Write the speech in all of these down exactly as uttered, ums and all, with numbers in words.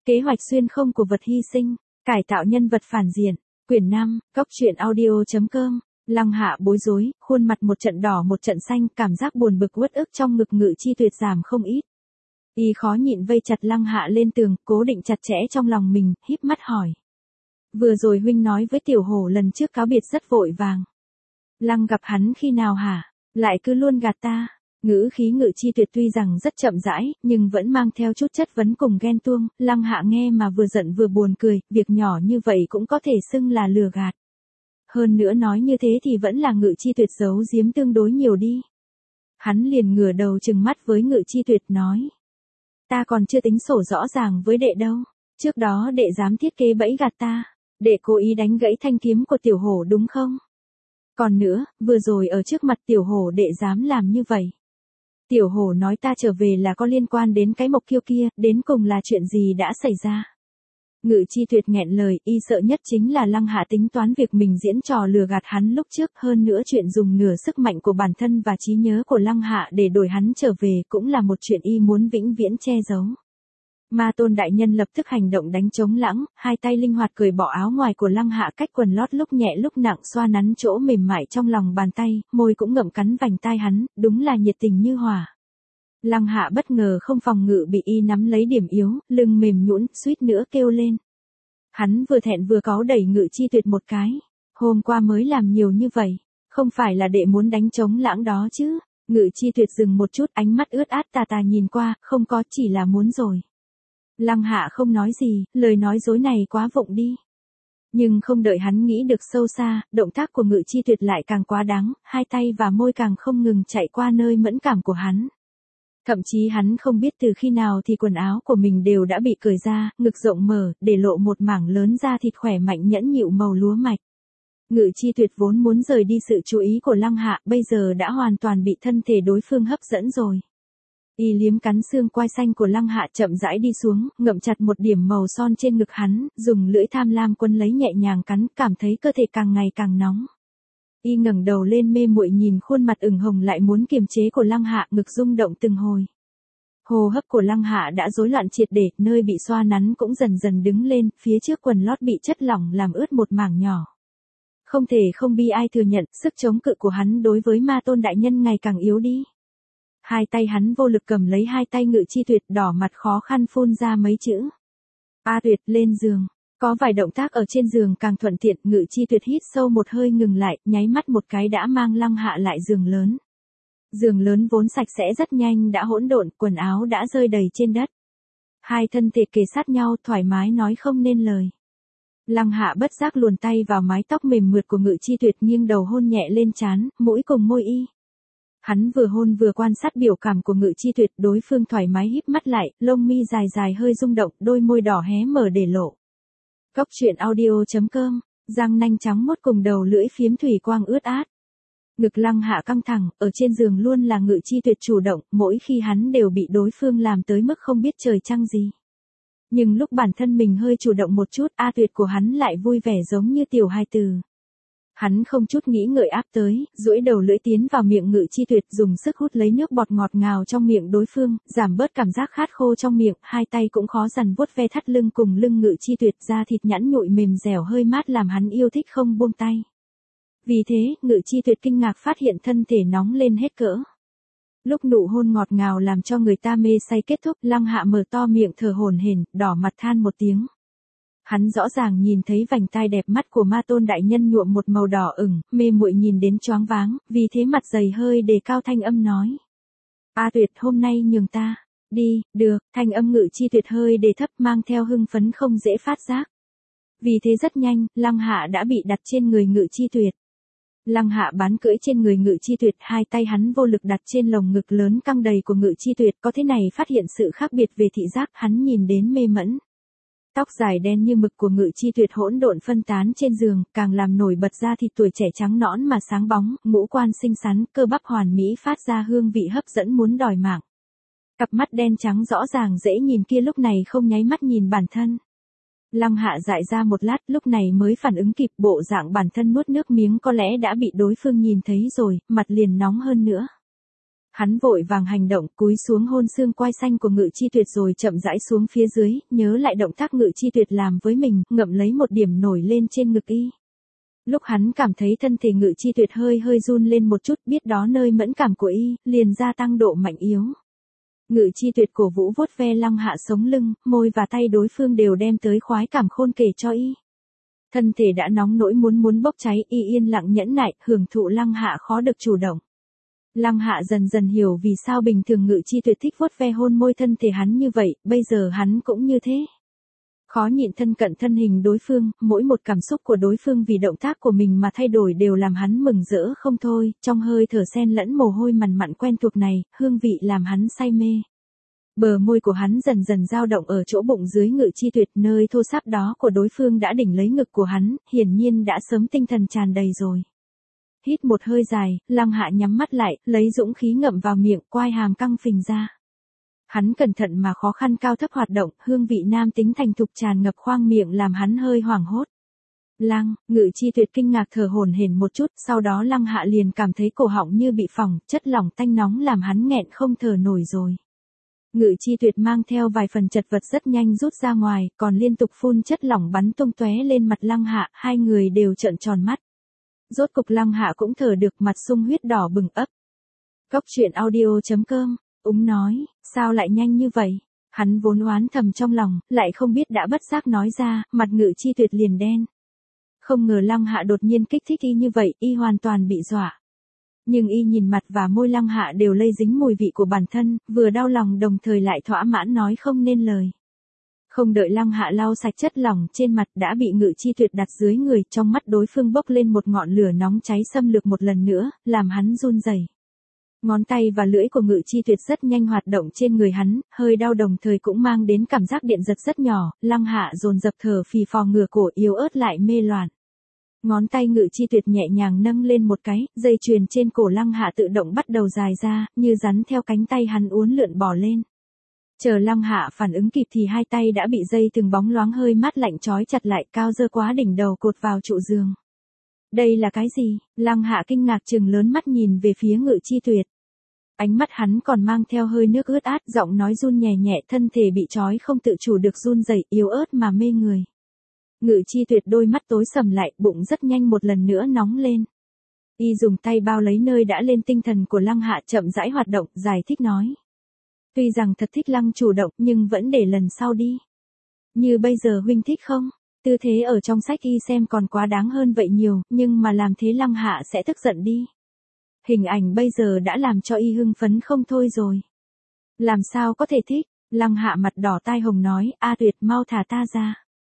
Kế hoạch xuyên không của vật hy sinh, cải tạo nhân vật phản diện, quyển năm, cốc truyện audio.com. Lăng Hạ bối rối, khuôn mặt một trận đỏ một trận xanh, cảm giác buồn bực uất ức trong ngực Ngự Chi Tuyệt giảm không ít. Y khó nhịn vây chặt Lăng Hạ lên tường, cố định chặt chẽ trong lòng mình, híp mắt hỏi. Vừa rồi huynh nói với tiểu hổ lần trước cáo biệt rất vội vàng. Lăng gặp hắn khi nào hả? Lại cứ luôn gạt ta. Ngữ khí Ngự Chi Tuyệt tuy rằng rất chậm rãi, nhưng vẫn mang theo chút chất vấn cùng ghen tuông. Lăng Hạ nghe mà vừa giận vừa buồn cười, việc nhỏ như vậy cũng có thể xưng là lừa gạt. Hơn nữa nói như thế thì vẫn là Ngự Chi Tuyệt giấu giếm tương đối nhiều đi. Hắn liền ngửa đầu trừng mắt với Ngự Chi Tuyệt nói. Ta còn chưa tính sổ rõ ràng với đệ đâu. Trước đó đệ dám thiết kế bẫy gạt ta. Đệ cố ý đánh gãy thanh kiếm của tiểu hổ đúng không? Còn nữa, vừa rồi ở trước mặt tiểu hổ đệ dám làm như vậy. Tiểu hổ nói ta trở về là có liên quan đến cái mộc kiêu kia, đến cùng là chuyện gì đã xảy ra. Ngự Chi Tuyệt nghẹn lời, y sợ nhất chính là Lăng Hạ tính toán việc mình diễn trò lừa gạt hắn lúc trước, hơn nữa chuyện dùng nửa sức mạnh của bản thân và trí nhớ của Lăng Hạ để đổi hắn trở về cũng là một chuyện y muốn vĩnh viễn che giấu. Ma Tôn đại nhân lập tức hành động đánh trống lãng, hai tay linh hoạt cởi bỏ áo ngoài của Lăng Hạ cách quần lót lúc nhẹ lúc nặng xoa nắn chỗ mềm mại trong lòng bàn tay, môi cũng ngậm cắn vành tai hắn, đúng là nhiệt tình như hỏa. Lăng Hạ bất ngờ không phòng ngự bị y nắm lấy điểm yếu, lưng mềm nhũn, suýt nữa kêu lên. Hắn vừa thẹn vừa cáu đẩy Ngự Chi Tuyệt một cái. Hôm qua mới làm nhiều như vậy, không phải là đệ muốn đánh trống lãng đó chứ? Ngự Chi Tuyệt dừng một chút, ánh mắt ướt át tà tà nhìn qua, không có, chỉ là muốn rồi. Lăng Hạ không nói gì, lời nói dối này quá vụng đi. Nhưng không đợi hắn nghĩ được sâu xa, động tác của Ngự Chi Tuyệt lại càng quá đáng, hai tay và môi càng không ngừng chạy qua nơi mẫn cảm của hắn. Thậm chí hắn không biết từ khi nào thì quần áo của mình đều đã bị cởi ra, ngực rộng mở, để lộ một mảng lớn da thịt khỏe mạnh nhẫn nhịu màu lúa mạch. Ngự Chi Tuyệt vốn muốn rời đi sự chú ý của Lăng Hạ, bây giờ đã hoàn toàn bị thân thể đối phương hấp dẫn rồi. Y liếm cắn xương quai xanh của Lăng Hạ chậm rãi đi xuống, ngậm chặt một điểm màu son trên ngực hắn, dùng lưỡi tham lam quấn lấy nhẹ nhàng cắn, cảm thấy cơ thể càng ngày càng nóng. Y ngẩng đầu lên mê muội nhìn khuôn mặt ửng hồng lại muốn kiềm chế của Lăng Hạ, ngực rung động từng hồi. Hô hấp của Lăng Hạ đã rối loạn triệt để, nơi bị xoa nắn cũng dần dần đứng lên, phía trước quần lót bị chất lỏng làm ướt một mảng nhỏ. Không thể không bi ai thừa nhận, sức chống cự của hắn đối với Ma Tôn đại nhân ngày càng yếu đi. Hai tay hắn vô lực cầm lấy hai tay Ngự Chi Tuyệt, đỏ mặt khó khăn phun ra mấy chữ. A Tuyệt, lên giường. Có vài động tác ở trên giường càng thuận tiện, Ngự Chi Tuyệt hít sâu một hơi ngừng lại, nháy mắt một cái đã mang Lăng Hạ lại giường lớn. Giường lớn vốn sạch sẽ rất nhanh đã hỗn độn, quần áo đã rơi đầy trên đất. Hai thân thể kề sát nhau thoải mái nói không nên lời. Lăng Hạ bất giác luồn tay vào mái tóc mềm mượt của Ngự Chi Tuyệt, nghiêng đầu hôn nhẹ lên trán, mũi cùng môi y. Hắn vừa hôn vừa quan sát biểu cảm của Ngự Chi Tuyệt, đối phương thoải mái híp mắt lại, lông mi dài dài hơi rung động, đôi môi đỏ hé mở để lộ. Cốc truyện audio.com, răng nanh trắng muốt cùng đầu lưỡi phiếm thủy quang ướt át. Ngực Lăng Hạ căng thẳng, ở trên giường luôn là Ngự Chi Tuyệt chủ động, mỗi khi hắn đều bị đối phương làm tới mức không biết trời trăng gì. Nhưng lúc bản thân mình hơi chủ động một chút, A Tuyệt của hắn lại vui vẻ giống như tiểu hài tử. Hắn không chút nghĩ ngợi áp tới, duỗi đầu lưỡi tiến vào miệng Ngự Chi Tuyệt, dùng sức hút lấy nước bọt ngọt ngào trong miệng đối phương, giảm bớt cảm giác khát khô trong miệng, hai tay cũng khó dằn vuốt ve thắt lưng cùng lưng Ngự Chi Tuyệt, da thịt nhẵn nhụi mềm dẻo hơi mát làm hắn yêu thích không buông tay. Vì thế, Ngự Chi Tuyệt kinh ngạc phát hiện thân thể nóng lên hết cỡ. Lúc nụ hôn ngọt ngào làm cho người ta mê say kết thúc, Lăng Hạ mở to miệng thở hổn hển, đỏ mặt than một tiếng. Hắn rõ ràng nhìn thấy vành tai đẹp mắt của Ma Tôn đại nhân nhuộm một màu đỏ ửng, mê muội nhìn đến choáng váng, vì thế mặt dày hơi đề cao thanh âm nói. A Tuyệt, hôm nay nhường ta. Đi, được, thanh âm Ngự Chi Tuyệt hơi đề thấp mang theo hưng phấn không dễ phát giác. Vì thế rất nhanh, Lăng Hạ đã bị đặt trên người Ngự Chi Tuyệt. Lăng Hạ bán cưỡi trên người Ngự Chi Tuyệt, hai tay hắn vô lực đặt trên lồng ngực lớn căng đầy của Ngự Chi Tuyệt, có thế này phát hiện sự khác biệt về thị giác, hắn nhìn đến mê mẫn. Tóc dài đen như mực của Ngự Chi Tuyệt hỗn độn phân tán trên giường, càng làm nổi bật ra thịt tuổi trẻ trắng nõn mà sáng bóng, ngũ quan xinh xắn, cơ bắp hoàn mỹ phát ra hương vị hấp dẫn muốn đòi mạng. Cặp mắt đen trắng rõ ràng dễ nhìn kia lúc này không nháy mắt nhìn bản thân. Lăng Hạ dại ra một lát, lúc này mới phản ứng kịp, bộ dạng bản thân nuốt nước miếng có lẽ đã bị đối phương nhìn thấy rồi, mặt liền nóng hơn nữa. Hắn vội vàng hành động, cúi xuống hôn xương quai xanh của Ngự Chi Tuyệt rồi chậm rãi xuống phía dưới, nhớ lại động tác Ngự Chi Tuyệt làm với mình, ngậm lấy một điểm nổi lên trên ngực y. Lúc hắn cảm thấy thân thể Ngự Chi Tuyệt hơi hơi run lên một chút, biết đó nơi mẫn cảm của y, liền gia tăng độ mạnh yếu. Ngự Chi Tuyệt cổ vũ vuốt ve Lăng Hạ sống lưng, môi và tay đối phương đều đem tới khoái cảm khôn kể cho y. Thân thể đã nóng nỗi muốn muốn bốc cháy, y yên lặng nhẫn nại, hưởng thụ Lăng Hạ khó được chủ động. Lăng Hạ dần dần hiểu vì sao bình thường Ngự Chi Tuyệt thích vuốt ve hôn môi thân thể hắn như vậy, bây giờ hắn cũng như thế. Khó nhịn thân cận thân hình đối phương, mỗi một cảm xúc của đối phương vì động tác của mình mà thay đổi đều làm hắn mừng rỡ không thôi, trong hơi thở xen lẫn mồ hôi mằn mặn quen thuộc này, hương vị làm hắn say mê. Bờ môi của hắn dần dần dao động ở chỗ bụng dưới Ngự Chi Tuyệt, nơi thô sáp đó của đối phương đã đỉnh lấy ngực của hắn, hiển nhiên đã sớm tinh thần tràn đầy rồi. Hít một hơi dài, Lăng Hạ nhắm mắt lại, lấy dũng khí ngậm vào miệng, quai hàm căng phình ra. Hắn cẩn thận mà khó khăn cao thấp hoạt động, hương vị nam tính thành thục tràn ngập khoang miệng làm hắn hơi hoảng hốt. Lăng, Ngự Chi Tuyệt kinh ngạc thở hổn hển một chút, sau đó Lăng Hạ liền cảm thấy cổ họng như bị phỏng, chất lỏng tanh nóng làm hắn nghẹn không thở nổi rồi. Ngự Chi Tuyệt mang theo vài phần chật vật rất nhanh rút ra ngoài, còn liên tục phun chất lỏng bắn tung tóe lên mặt Lăng Hạ, hai người đều trợn tròn mắt. Rốt cục Lăng Hạ cũng thở được, mặt sung huyết đỏ bừng ấp. Cốc truyện audio chấm com, Úng nói, sao lại nhanh như vậy? Hắn vốn oán thầm trong lòng, lại không biết đã bất giác nói ra, mặt Ngự Chi Tuyệt liền đen. Không ngờ Lăng Hạ đột nhiên kích thích y như vậy, y hoàn toàn bị dọa. Nhưng y nhìn mặt và môi Lăng Hạ đều lây dính mùi vị của bản thân, vừa đau lòng đồng thời lại thỏa mãn nói không nên lời. Không đợi Lăng Hạ lau sạch chất lỏng trên mặt đã bị Ngự Chi Tuyệt đặt dưới người, trong mắt đối phương bốc lên một ngọn lửa nóng cháy xâm lược một lần nữa, làm hắn run rẩy. Ngón tay và lưỡi của Ngự Chi Tuyệt rất nhanh hoạt động trên người hắn, hơi đau đồng thời cũng mang đến cảm giác điện giật rất nhỏ, Lăng Hạ dồn dập thở phì phò ngửa cổ yếu ớt lại mê loạn. Ngón tay Ngự Chi Tuyệt nhẹ nhàng nâng lên một cái, dây chuyền trên cổ Lăng Hạ tự động bắt đầu dài ra, như rắn theo cánh tay hắn uốn lượn bò lên. Chờ Lăng Hạ phản ứng kịp thì hai tay đã bị dây từng bóng loáng hơi mát lạnh trói chặt lại, cao dơ quá đỉnh đầu cột vào trụ giường. Đây là cái gì? Lăng Hạ kinh ngạc trừng lớn mắt nhìn về phía Ngự Chi Tuyệt. Ánh mắt hắn còn mang theo hơi nước ướt át, giọng nói run nhẹ nhẹ, thân thể bị trói không tự chủ được run rẩy, yếu ớt mà mê người. Ngự Chi Tuyệt đôi mắt tối sầm lại, bụng rất nhanh một lần nữa nóng lên. Y dùng tay bao lấy nơi đã lên tinh thần của Lăng Hạ, chậm rãi hoạt động, giải thích nói. Tuy rằng thật thích Lăng chủ động, nhưng vẫn để lần sau đi. Như bây giờ huynh thích không? Tư thế ở trong sách y xem còn quá đáng hơn vậy nhiều, nhưng mà làm thế Lăng Hạ sẽ tức giận đi. Hình ảnh bây giờ đã làm cho y hưng phấn không thôi rồi. Làm sao có thể thích? Lăng Hạ mặt đỏ tai hồng nói, A Tuyệt mau thả ta ra.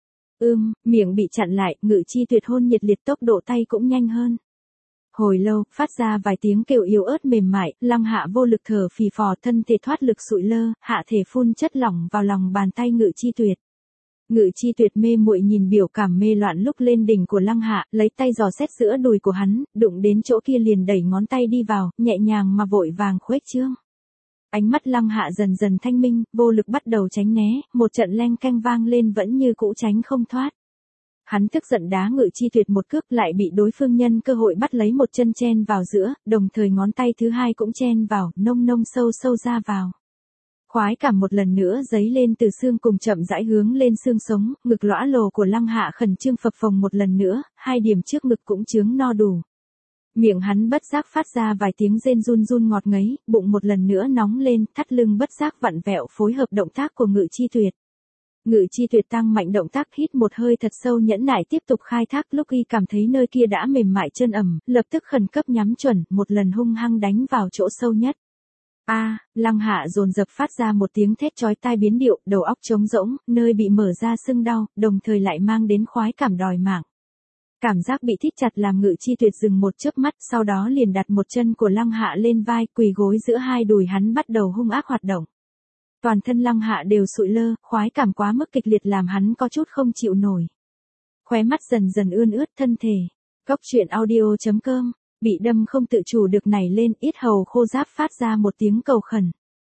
Ưm, miệng bị chặn lại, Ngự Chi Tuyệt hôn nhiệt liệt, tốc độ tay cũng nhanh hơn. Hồi lâu, phát ra vài tiếng kêu yếu ớt mềm mại, Lăng Hạ vô lực thở phì phò, thân thể thoát lực sụi lơ, hạ thể phun chất lỏng vào lòng bàn tay Ngự Chi Tuyệt. Ngự Chi Tuyệt mê muội nhìn biểu cảm mê loạn lúc lên đỉnh của Lăng Hạ, lấy tay dò xét giữa đùi của hắn, đụng đến chỗ kia liền đẩy ngón tay đi vào, nhẹ nhàng mà vội vàng khuếch trương. Ánh mắt Lăng Hạ dần dần thanh minh, vô lực bắt đầu tránh né, một trận leng keng vang lên vẫn như cũ tránh không thoát. Hắn tức giận đá Ngự Chi Tuyệt một cước, lại bị đối phương nhân cơ hội bắt lấy một chân chen vào giữa, đồng thời ngón tay thứ hai cũng chen vào, nông nông sâu sâu ra vào. Khoái cảm một lần nữa dấy lên từ xương cùng chậm rãi hướng lên xương sống, ngực lõa lồ của Lăng Hạ khẩn trương phập phồng một lần nữa, hai điểm trước ngực cũng chướng no đủ. Miệng hắn bất giác phát ra vài tiếng rên run run ngọt ngấy, bụng một lần nữa nóng lên, thắt lưng bất giác vặn vẹo phối hợp động tác của Ngự Chi Tuyệt. Ngự Chi Tuyệt tăng mạnh động tác, hít một hơi thật sâu, nhẫn nại tiếp tục khai thác, lúc y cảm thấy nơi kia đã mềm mại chân ẩm, lập tức khẩn cấp nhắm chuẩn, một lần hung hăng đánh vào chỗ sâu nhất. A, à, Lăng Hạ dồn dập phát ra một tiếng thét chói tai biến điệu, đầu óc trống rỗng, nơi bị mở ra sưng đau, đồng thời lại mang đến khoái cảm đòi mạng. Cảm giác bị thít chặt làm Ngự Chi Tuyệt dừng một chớp mắt, sau đó liền đặt một chân của Lăng Hạ lên vai, quỳ gối giữa hai đùi hắn bắt đầu hung ác hoạt động. Toàn thân Lăng Hạ đều sụi lơ, khoái cảm quá mức kịch liệt làm hắn có chút không chịu nổi. Khóe mắt dần dần ươn ướt thân thể. Cốc truyện audio chấm com, bị đâm không tự chủ được nảy lên, yết hầu khô ráp phát ra một tiếng cầu khẩn.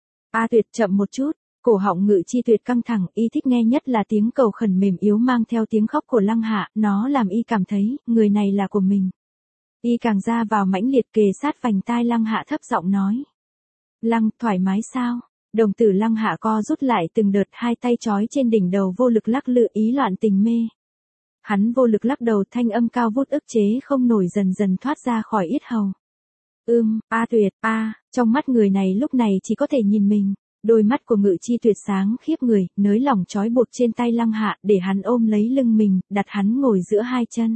A Tuyệt chậm một chút, cổ họng Ngự Chi Tuyệt căng thẳng, y thích nghe nhất là tiếng cầu khẩn mềm yếu mang theo tiếng khóc của Lăng Hạ, nó làm y cảm thấy, người này là của mình. Y càng ra vào mãnh liệt kề sát vành tai Lăng Hạ thấp giọng nói. Lăng, thoải mái sao? Đồng tử Lăng Hạ co rút lại từng đợt, hai tay trói trên đỉnh đầu vô lực lắc lư ý loạn tình mê. Hắn vô lực lắc đầu, thanh âm cao vút ức chế không nổi dần dần thoát ra khỏi yết hầu. Ưm, a Tuyệt, a, trong mắt người này lúc này chỉ có thể nhìn mình. Đôi mắt của Ngự Chi Tuyệt sáng khiếp người, nới lỏng trói buộc trên tay Lăng Hạ để hắn ôm lấy lưng mình, đặt hắn ngồi giữa hai chân.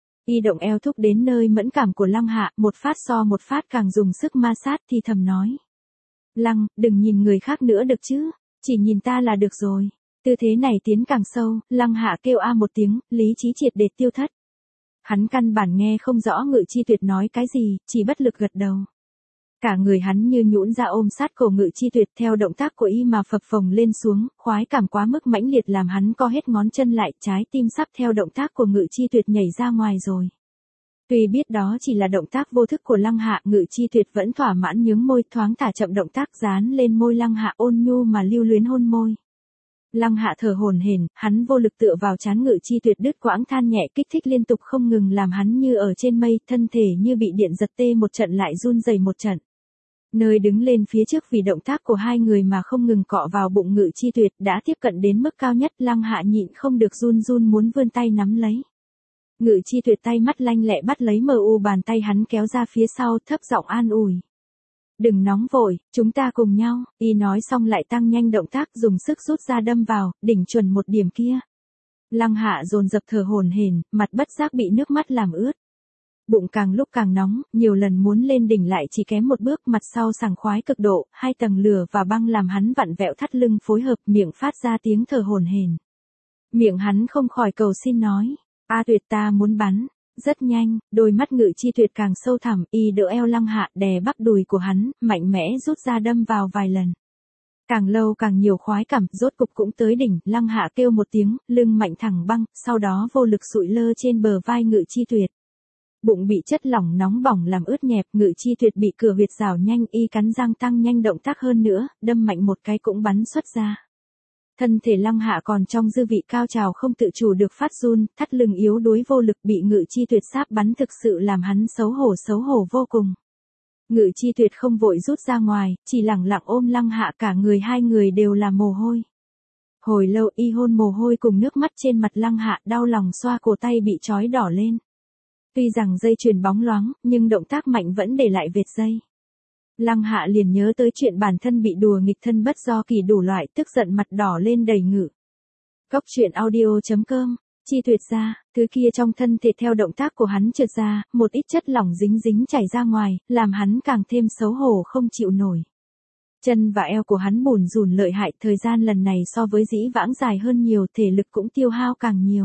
Y động eo thúc đến nơi mẫn cảm của Lăng Hạ, một phát so một phát càng dùng sức ma sát thì thầm nói. Lăng, đừng nhìn người khác nữa được chứ, chỉ nhìn ta là được rồi. Tư thế này tiến càng sâu, Lăng Hạ kêu a một tiếng, lý trí triệt để tiêu thất. Hắn căn bản nghe không rõ Ngự Chi Tuyệt nói cái gì, chỉ bất lực gật đầu. Cả người hắn như nhũn ra ôm sát cổ Ngự Chi Tuyệt, theo động tác của y mà phập phồng lên xuống, khoái cảm quá mức mãnh liệt làm hắn co hết ngón chân lại, trái tim sắp theo động tác của Ngự Chi Tuyệt nhảy ra ngoài rồi. Tuy biết đó chỉ là động tác vô thức của Lăng Hạ, Ngự Chi Tuyệt vẫn thỏa mãn nhướng môi, thoáng thả chậm động tác dán lên môi Lăng Hạ, ôn nhu mà lưu luyến hôn môi. Lăng Hạ thở hổn hển, hắn vô lực tựa vào trán Ngự Chi Tuyệt, đứt quãng than nhẹ kích thích liên tục không ngừng làm hắn như ở trên mây, thân thể như bị điện giật tê một trận lại run rẩy một trận. Nơi đứng lên phía trước vì động tác của hai người mà không ngừng cọ vào bụng Ngự Chi Tuyệt đã tiếp cận đến mức cao nhất, Lăng Hạ nhịn không được run run muốn vươn tay nắm lấy. Ngự Chi Tuyệt tay mắt lanh lẹ bắt lấy mờ u bàn tay hắn kéo ra phía sau, thấp giọng an ủi. Đừng nóng vội, chúng ta cùng nhau, y nói xong lại tăng nhanh động tác dùng sức rút ra đâm vào, đỉnh chuẩn một điểm kia. Lăng Hạ dồn dập thở hổn hển, mặt bất giác bị nước mắt làm ướt. Bụng càng lúc càng nóng, nhiều lần muốn lên đỉnh lại chỉ kém một bước, mặt sau sảng khoái cực độ, hai tầng lửa và băng làm hắn vặn vẹo thắt lưng phối hợp, miệng phát ra tiếng thở hổn hển. Miệng hắn không khỏi cầu xin nói, a Tuyệt ta muốn bắn. Rất nhanh, đôi mắt Ngự Chi Tuyệt càng sâu thẳm, y đỡ eo Lăng Hạ đè bắp đùi của hắn, mạnh mẽ rút ra đâm vào vài lần. Càng lâu càng nhiều khoái cảm, rốt cục cũng tới đỉnh, Lăng Hạ kêu một tiếng, lưng mạnh thẳng băng, sau đó vô lực sụi lơ trên bờ vai Ngự Chi Tuyệt. Bụng bị chất lỏng nóng bỏng làm ướt nhẹp, Ngự Chi Tuyệt bị cửa huyệt rào nhanh, y cắn răng tăng nhanh động tác hơn nữa, đâm mạnh một cái cũng bắn xuất ra. Thân thể Lăng Hạ còn trong dư vị cao trào không tự chủ được phát run, thắt lưng yếu đuối vô lực bị Ngự Chi Tuyệt sáp bắn thực sự làm hắn xấu hổ xấu hổ vô cùng. Ngự Chi Tuyệt không vội rút ra ngoài, chỉ lẳng lặng ôm Lăng Hạ, cả người hai người đều là mồ hôi. Hồi lâu y hôn mồ hôi cùng nước mắt trên mặt Lăng Hạ, đau lòng xoa cổ tay bị trói đỏ lên. Tuy rằng dây chuyền bóng loáng, nhưng động tác mạnh vẫn để lại vệt dây. Lăng Hạ liền nhớ tới chuyện bản thân bị đùa nghịch thân bất do kỳ đủ loại, tức giận mặt đỏ lên đầy ngự. Cốc truyện audio chấm com, Chi Tuyệt ra, thứ kia trong thân thể theo động tác của hắn trượt ra, một ít chất lỏng dính dính chảy ra ngoài, làm hắn càng thêm xấu hổ không chịu nổi. Chân và eo của hắn bủn rủn lợi hại, thời gian lần này so với dĩ vãng dài hơn nhiều, thể lực cũng tiêu hao càng nhiều.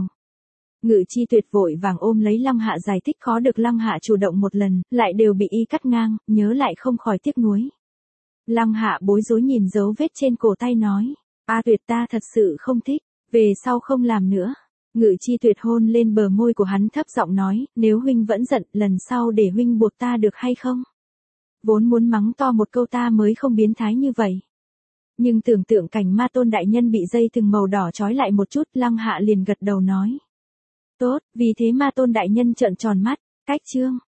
Ngự Chi Tuyệt vội vàng ôm lấy Lăng Hạ giải thích, khó được Lăng Hạ chủ động một lần, lại đều bị y cắt ngang, nhớ lại không khỏi tiếc nuối. Lăng Hạ bối rối nhìn dấu vết trên cổ tay nói, a Tuyệt ta thật sự không thích, về sau không làm nữa. Ngự Chi Tuyệt hôn lên bờ môi của hắn thấp giọng nói, nếu huynh vẫn giận, lần sau để huynh buộc ta được hay không? Vốn muốn mắng to một câu ta mới không biến thái như vậy. Nhưng tưởng tượng cảnh Ma Tôn đại nhân bị dây thừng màu đỏ trói lại một chút, Lăng Hạ liền gật đầu nói. Tốt, vì thế Ma Tôn đại nhân trợn tròn mắt, cách chương.